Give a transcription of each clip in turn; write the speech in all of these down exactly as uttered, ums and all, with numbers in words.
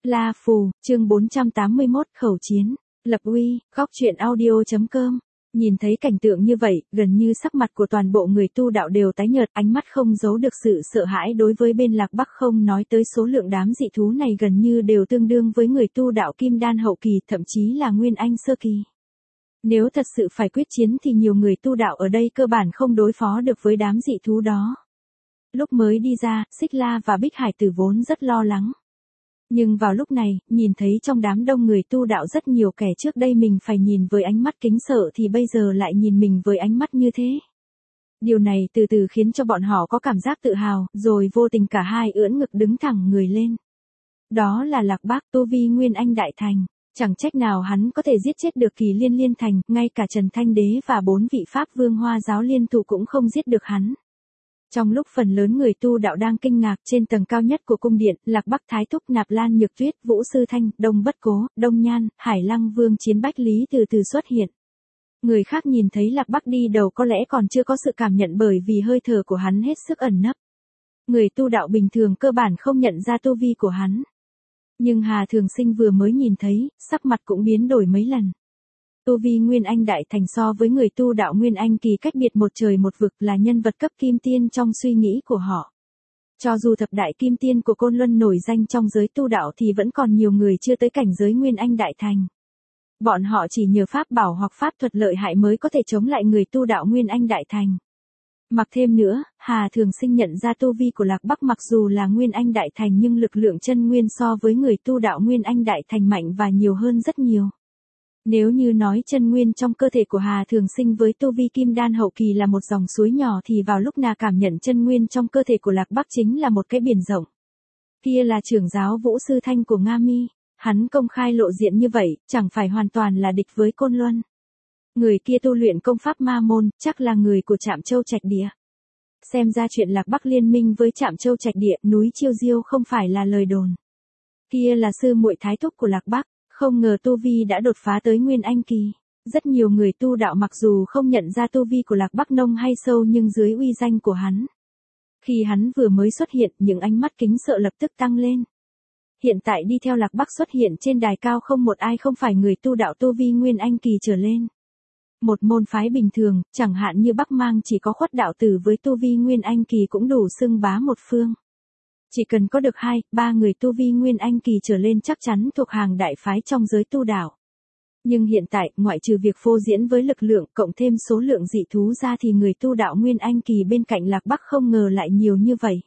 La Phù, chương bốn trăm tám mươi mốt, khẩu chiến, lập uy, góc truyện audio.com. Nhìn thấy cảnh tượng như vậy, gần như sắc mặt của toàn bộ người tu đạo đều tái nhợt, ánh mắt không giấu được sự sợ hãi đối với bên Lạc Bắc, không nói tới số lượng đám dị thú này gần như đều tương đương với người tu đạo kim đan hậu kỳ, thậm chí là nguyên anh sơ kỳ. Nếu thật sự phải quyết chiến thì nhiều người tu đạo ở đây cơ bản không đối phó được với đám dị thú đó. Lúc mới đi ra, Xích La và Bích Hải Tử vốn rất lo lắng. Nhưng vào lúc này, nhìn thấy trong đám đông người tu đạo rất nhiều kẻ trước đây mình phải nhìn với ánh mắt kính sợ thì bây giờ lại nhìn mình với ánh mắt như thế. Điều này từ từ khiến cho bọn họ có cảm giác tự hào, rồi vô tình cả hai ưỡn ngực đứng thẳng người lên. Đó là Lạc Bắc, tu vi Nguyên Anh Đại Thành. Chẳng trách nào hắn có thể giết chết được Kỳ Liên Liên Thành, ngay cả Trần Thanh Đế và bốn vị Pháp Vương Hoa Giáo liên thủ cũng không giết được hắn. Trong lúc phần lớn người tu đạo đang kinh ngạc, trên tầng cao nhất của cung điện, Lạc Bắc Thái Thúc, Nạp Lan Nhược Tuyết, Vũ Sư Thanh, Đông Bất Cố, Đông Nhan, Hải Lăng Vương Chiến Bách Lý từ từ xuất hiện. Người khác nhìn thấy Lạc Bắc đi đầu có lẽ còn chưa có sự cảm nhận bởi vì hơi thở của hắn hết sức ẩn nấp. Người tu đạo bình thường cơ bản không nhận ra tu vi của hắn. Nhưng Hà Thường Sinh vừa mới nhìn thấy, sắc mặt cũng biến đổi mấy lần. Tu vi Nguyên Anh Đại Thành so với người tu đạo Nguyên Anh kỳ cách biệt một trời một vực, là nhân vật cấp kim tiên trong suy nghĩ của họ. Cho dù thập đại kim tiên của Côn Luân nổi danh trong giới tu đạo thì vẫn còn nhiều người chưa tới cảnh giới Nguyên Anh Đại Thành. Bọn họ chỉ nhờ pháp bảo hoặc pháp thuật lợi hại mới có thể chống lại người tu đạo Nguyên Anh Đại Thành. Mặc thêm nữa, Hà Thường Sinh nhận ra tu vi của Lạc Bắc mặc dù là Nguyên Anh Đại Thành nhưng lực lượng chân nguyên so với người tu đạo Nguyên Anh Đại Thành mạnh và nhiều hơn rất nhiều. Nếu như nói chân nguyên trong cơ thể của Hà Thường Sinh với tu vi kim đan hậu kỳ là một dòng suối nhỏ thì vào lúc nào cảm nhận chân nguyên trong cơ thể của Lạc Bắc chính là một cái biển rộng. Kia là trưởng giáo Vũ Sư Thanh của Nga Mi, hắn công khai lộ diện như vậy, chẳng phải hoàn toàn là địch với Côn Luân. Người kia tu luyện công pháp ma môn, chắc là người của Trạm Châu Trạch Địa. Xem ra chuyện Lạc Bắc liên minh với Trạm Châu Trạch Địa, núi Chiêu Diêu không phải là lời đồn. Kia là sư muội Thái Thúc của Lạc Bắc. Không ngờ tu vi đã đột phá tới Nguyên Anh kỳ. Rất nhiều người tu đạo mặc dù không nhận ra tu vi của Lạc Bắc nông hay sâu nhưng dưới uy danh của hắn. Khi hắn vừa mới xuất hiện, những ánh mắt kính sợ lập tức tăng lên. Hiện tại đi theo Lạc Bắc xuất hiện trên đài cao không một ai không phải người tu đạo tu vi Nguyên Anh kỳ trở lên. Một môn phái bình thường, chẳng hạn như Bắc Mang chỉ có Khuất đạo tử với tu vi Nguyên Anh kỳ cũng đủ xưng bá một phương. Chỉ cần có được hai, ba người tu vi Nguyên Anh kỳ trở lên chắc chắn thuộc hàng đại phái trong giới tu đạo. Nhưng hiện tại, ngoại trừ việc phô diễn với lực lượng cộng thêm số lượng dị thú ra thì người tu đạo Nguyên Anh kỳ bên cạnh Lạc Bắc không ngờ lại nhiều như vậy.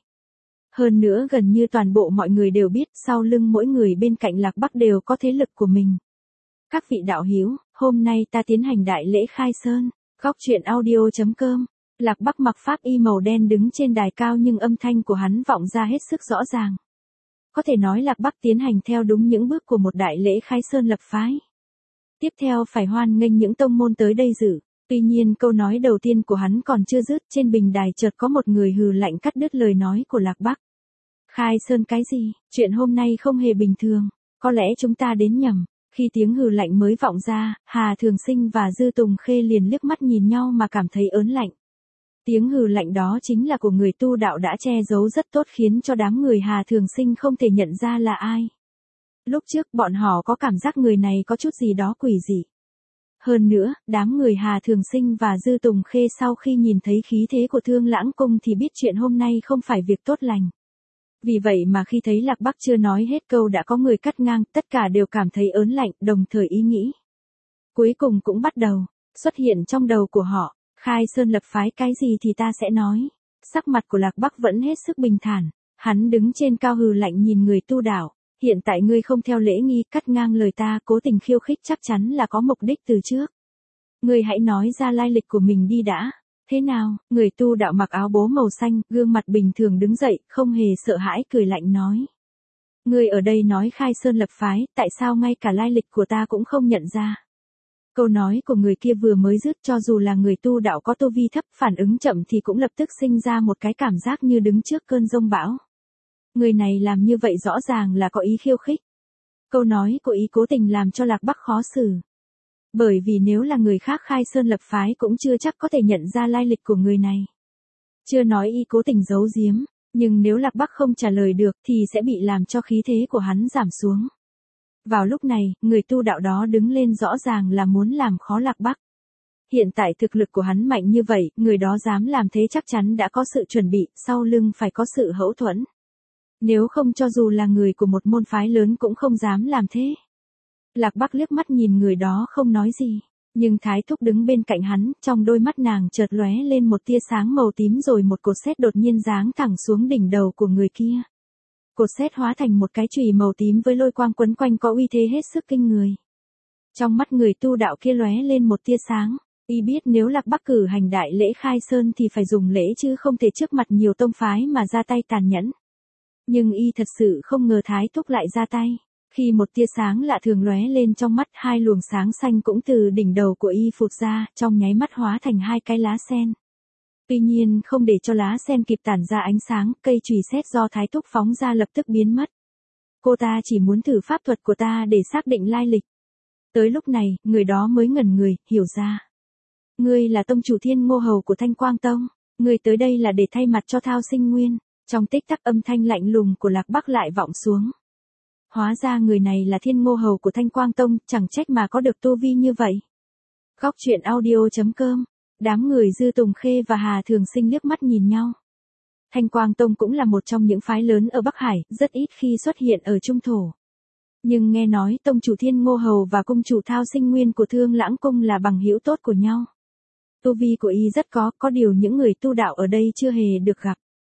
Hơn nữa gần như toàn bộ mọi người đều biết sau lưng mỗi người bên cạnh Lạc Bắc đều có thế lực của mình. Các vị đạo hữu, hôm nay ta tiến hành đại lễ khai sơn, góc truyện audio.com. Lạc Bắc mặc pháp y màu đen đứng trên đài cao nhưng âm thanh của hắn vọng ra hết sức rõ ràng. Có thể nói Lạc Bắc tiến hành theo đúng những bước của một đại lễ khai sơn lập phái. Tiếp theo phải hoan nghênh những tông môn tới đây dự. Tuy nhiên câu nói đầu tiên của hắn còn chưa dứt, trên bình đài chợt có một người hừ lạnh cắt đứt lời nói của Lạc Bắc. Khai sơn cái gì, chuyện hôm nay không hề bình thường, có lẽ chúng ta đến nhầm. Khi tiếng hừ lạnh mới vọng ra, Hà Thường Sinh và Dư Tùng Khê liền liếc mắt nhìn nhau mà cảm thấy ớn lạnh. Tiếng hừ lạnh đó chính là của người tu đạo đã che giấu rất tốt khiến cho đám người Hà Thường Sinh không thể nhận ra là ai. Lúc trước bọn họ có cảm giác người này có chút gì đó quỷ dị. Hơn nữa, đám người Hà Thường Sinh và Dư Tùng Khê sau khi nhìn thấy khí thế của Thương Lãng Cung thì biết chuyện hôm nay không phải việc tốt lành. Vì vậy mà khi thấy Lạc Bắc chưa nói hết câu đã có người cắt ngang, tất cả đều cảm thấy ớn lạnh, đồng thời ý nghĩ. Cuối cùng cũng bắt đầu, xuất hiện trong đầu của họ. Khai sơn lập phái cái gì thì ta sẽ nói. Sắc mặt của Lạc Bắc vẫn hết sức bình thản. Hắn đứng trên cao hừ lạnh nhìn người tu đạo. Hiện tại ngươi không theo lễ nghi cắt ngang lời ta cố tình khiêu khích chắc chắn là có mục đích từ trước. Ngươi hãy nói ra lai lịch của mình đi đã. Thế nào, người tu đạo mặc áo bố màu xanh, gương mặt bình thường đứng dậy, không hề sợ hãi cười lạnh nói. Ngươi ở đây nói khai sơn lập phái, tại sao ngay cả lai lịch của ta cũng không nhận ra. Câu nói của người kia vừa mới dứt cho dù là người tu đạo có tu vi thấp phản ứng chậm thì cũng lập tức sinh ra một cái cảm giác như đứng trước cơn giông bão. Người này làm như vậy rõ ràng là có ý khiêu khích. Câu nói của ý cố tình làm cho Lạc Bắc khó xử. Bởi vì nếu là người khác khai sơn lập phái cũng chưa chắc có thể nhận ra lai lịch của người này. Chưa nói ý cố tình giấu giếm, Nhưng nếu Lạc Bắc không trả lời được thì sẽ bị làm cho khí thế của hắn giảm xuống. Vào lúc này, người tu đạo đó đứng lên rõ ràng là muốn làm khó Lạc Bắc. Hiện tại thực lực của hắn mạnh như vậy, người đó dám làm thế chắc chắn đã có sự chuẩn bị, sau lưng phải có sự hậu thuẫn. Nếu không cho dù là người của một môn phái lớn cũng không dám làm thế. Lạc Bắc liếc mắt nhìn người đó không nói gì. Nhưng Thái Thúc đứng bên cạnh hắn, trong đôi mắt nàng chợt lóe lên một tia sáng màu tím rồi một cột sét đột nhiên giáng thẳng xuống đỉnh đầu của người kia. Cột sét hóa thành một cái chùy màu tím với lôi quang quấn quanh có uy thế hết sức kinh người. Trong mắt người tu đạo kia lóe lên một tia sáng, y biết nếu Lạc Bắc cử hành đại lễ khai sơn thì phải dùng lễ chứ không thể trước mặt nhiều tông phái mà ra tay tàn nhẫn. Nhưng y thật sự không ngờ Thái Thúc lại ra tay. Khi một tia sáng lạ thường lóe lên trong mắt, hai luồng sáng xanh cũng từ đỉnh đầu của y phụt ra, trong nháy mắt hóa thành hai cái lá sen. Tuy nhiên không để cho lá sen kịp tản ra ánh sáng, cây chùy sét do Thái Thúc phóng ra lập tức biến mất. Cô ta chỉ muốn thử pháp thuật của ta để xác định lai lịch. Tới lúc này, người đó mới ngẩn người, hiểu ra. Ngươi là tông chủ Thiên Ngô Hầu của Thanh Quang Tông, ngươi tới đây là để thay mặt cho Thao Sinh Nguyên. Trong tích tắc âm thanh lạnh lùng của Lạc Bắc lại vọng xuống. Hóa ra người này là Thiên Ngô Hầu của Thanh Quang Tông, chẳng trách mà có được tu vi như vậy. Góc truyện audio chấm com. Đám người Dư Tùng Khê và Hà Thường Sinh liếc mắt nhìn nhau. Thanh Quang Tông cũng là một trong những phái lớn ở Bắc Hải, rất ít khi xuất hiện ở Trung Thổ. Nhưng nghe nói tông chủ Thiên Ngô Hầu và cung chủ Thao Sinh Nguyên của Thương Lãng Cung là bằng hữu tốt của nhau. Tu vi của y rất có, có điều những người tu đạo ở đây chưa hề được gặp.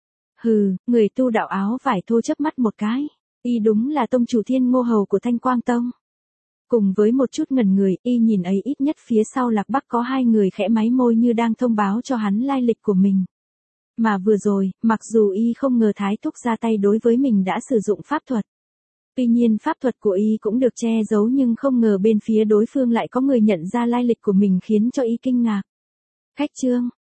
Hừ, người tu đạo áo vải thô chớp mắt một cái. Y đúng là tông chủ Thiên Ngô Hầu của Thanh Quang Tông. Cùng với một chút ngẩn người, y nhìn ấy ít nhất phía sau Lạc Bắc có hai người khẽ máy môi như đang thông báo cho hắn lai lịch của mình. Mà vừa rồi, mặc dù y không ngờ Thái Thúc ra tay đối với mình đã sử dụng pháp thuật. Tuy nhiên pháp thuật của y cũng được che giấu nhưng không ngờ bên phía đối phương lại có người nhận ra lai lịch của mình khiến cho y kinh ngạc. Khách trương,